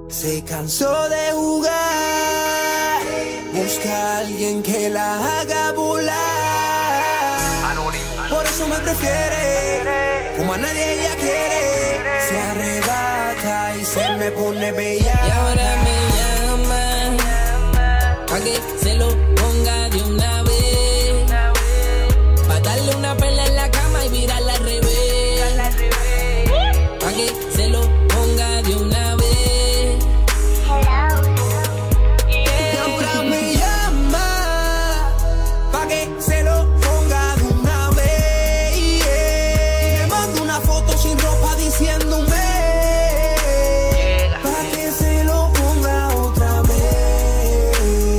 Se cansó de jugar, busca a alguien que la haga volar. Por eso me prefiere, como a nadie ella quiere. Se arrebata y se me pone bella. Y ahora me llama, pa' que se lo ponga de una vez. Pa' darle una perla en la cama y virarla al revés. Pa' que se lo ponga de una vez. Y ahora me llama, pa' que se lo ponga de una vez. Y me manda una foto sin ropa diciéndome, pa' que se lo ponga otra vez.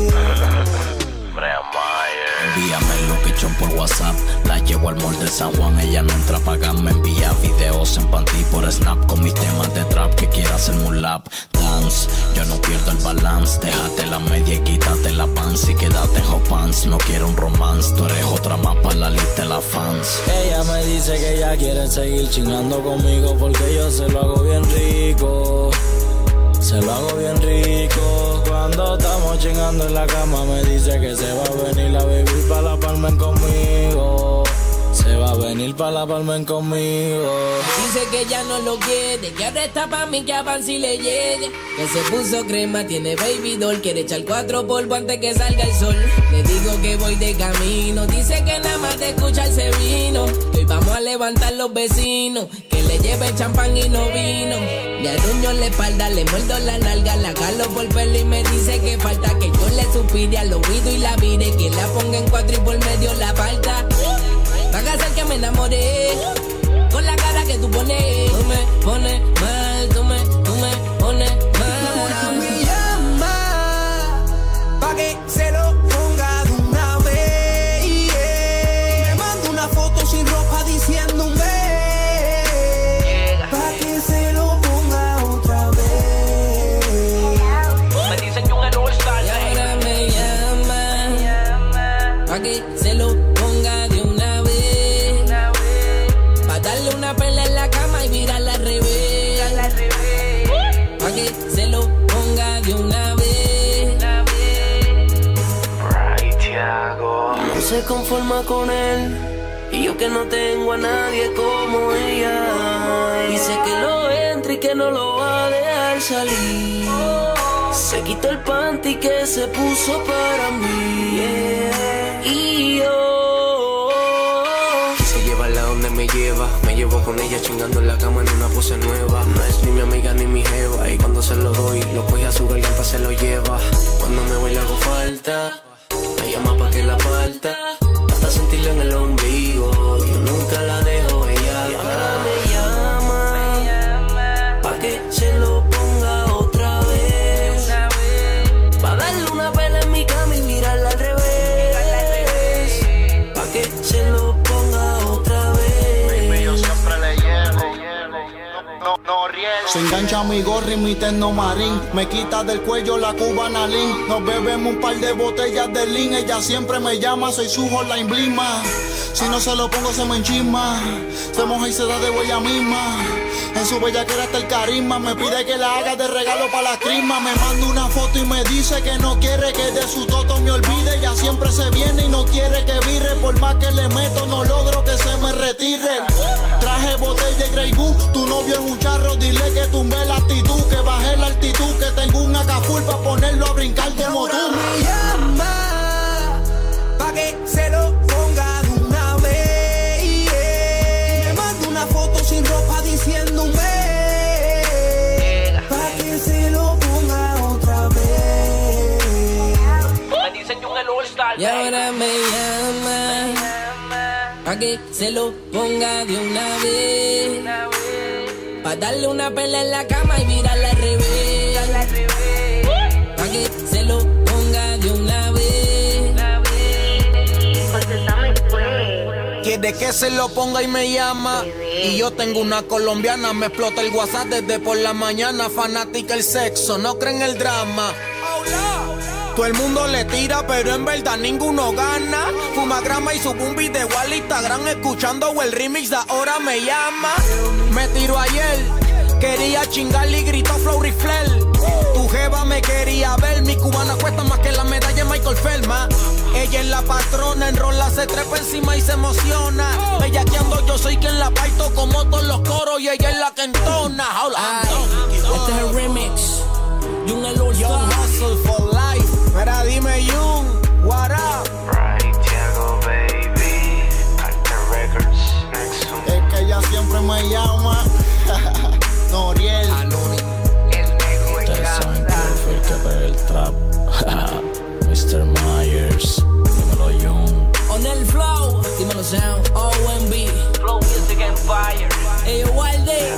Envíame el location por WhatsApp. La llevo al mall de San Juan. Ella no entra a pagar. Me envía videos en panty por Snap con mis temas de trap. Que quiera hacerme un lap dance. Yo no pierdo el balance. Déjate la media y quítate la pants. Y quédate en hot pants. No quiero un romance. Tú eres otra más para la lista de las fans. Ella me dice que ella quiere seguir chingando conmigo porque yo se lo hago bien rico. Se lo hago bien rico. Cuando estamos chingando en la cama me dice que se va a venir a vivir pa' la Palmen conmigo. Se va a venir pa' la Palmen conmigo. Dice que ya no lo quiere, que ahora está pa' mí, que avance y le llegue. Que se puso crema, tiene baby doll. Quiere echar 4 polvos antes que salga el sol. Le digo que voy de camino. Dice que nada más de escucharse vino. Hoy vamos a levantar los vecinos. Que le lleve champán y no vino. Le arruño la espalda, le muerdo la nalga. La jalo por pelo y me dice que falta que yo le suspire al oído y la vire. Que la ponga en 4 y por medio la falta. Va a hacer que me enamoré. Con la cara que tú pones. Tú me pones mal, tú me pones mal. Ahora me llama, pa' que se lo ponga de una vez. Y me manda una foto sin ropa diciéndome, pa' que se lo ponga otra vez. Me dicen yo un all-star. Y ahora me llama, pa' que se lo ponga de una vez. Pa' darle una perla en la cama y virarla al revés. Pa' que se lo ponga de una vez. No se conforma con él. Y yo que no tengo a nadie como ella. Dice que lo entra y que no lo va a dejar salir. Se quitó el panty que se puso para mí. Y yo quise llevarla donde me lleva. Me llevo con ella chingando en la cama en una pose nueva. No es ni mi amiga ni mi jeva. Y cuando se lo doy, lo coge a su garganta, se lo lleva. Cuando me voy le hago falta. Me llama pa' que la falta. Hasta sentirlo en el ombligo. Yo nunca la dejo, ella. Y ahora me llama, pa' que se lo ponga otra vez. Pa' darle una pela en mi cama y mirarla al revés. Pa' que se lo ponga otra vez. Baby, yo siempre le llevo. No riego. Se engancha mi gorri y mi terno marín. Me quita del cuello la cubana lean. Nos bebemos un par de botellas de lean. Ella siempre me llama, soy su hotline blima. Si no se lo pongo se me enchisma. Se moja y se da de huella misma. En su bellaquera está el carisma. Me pide que la haga de regalo para las crismas. Me manda una foto y me dice que no quiere que de su toto me olvide. Ella siempre se viene y no quiere que vire. Por más que le meto no logro que se me retire. Traje botella y Grey Goose. Tu novio es un charro, dile que tumbe la actitud. Que baje la altitud, que tengo un AK full pa' ponerlo a brincar como tú. Me llama, pa' que se lo ponga de una vez. Y me manda una foto sin ropa diciéndome, pa' que se lo ponga otra vez. Me dicen yo un all-star. Y ahora me llama, pa' que se lo ponga de una vez. Pa' darle una perla en la cama y virarla al revés. Pa' que se lo ponga de una vez. Quiere que se lo ponga y me llama. Y yo tengo una colombiana, me explota el WhatsApp desde por la mañana. Fanática el sexo, no creen el drama. Todo el mundo le tira, pero en verdad ninguno gana. Fuma grama y subo un video al Instagram escuchando el remix de Ahora Me Llama. Me tiró ayer, quería chingarle y gritó Flow Rifler. jeva me quería ver. Mi cubana cuesta más que la medalla de Michael Phelps. Ella es la patrona, enrola, se trepa encima y se emociona. Bellaqueando, yo soy quien la parto como todos los coros y ella es la que entona. Este es el remix. Jung el All Young Hustle for Life. Mira, dime Jung, what up? Thiago, baby. Alter Records. Es que ella siempre me llama. Noriel. Ustedes saben que fue el que pega el trap. Mr. Myers, dímelo Jung. On el flow, dímelo Sound, OMB. Flow Music Empire. Hey, Walde.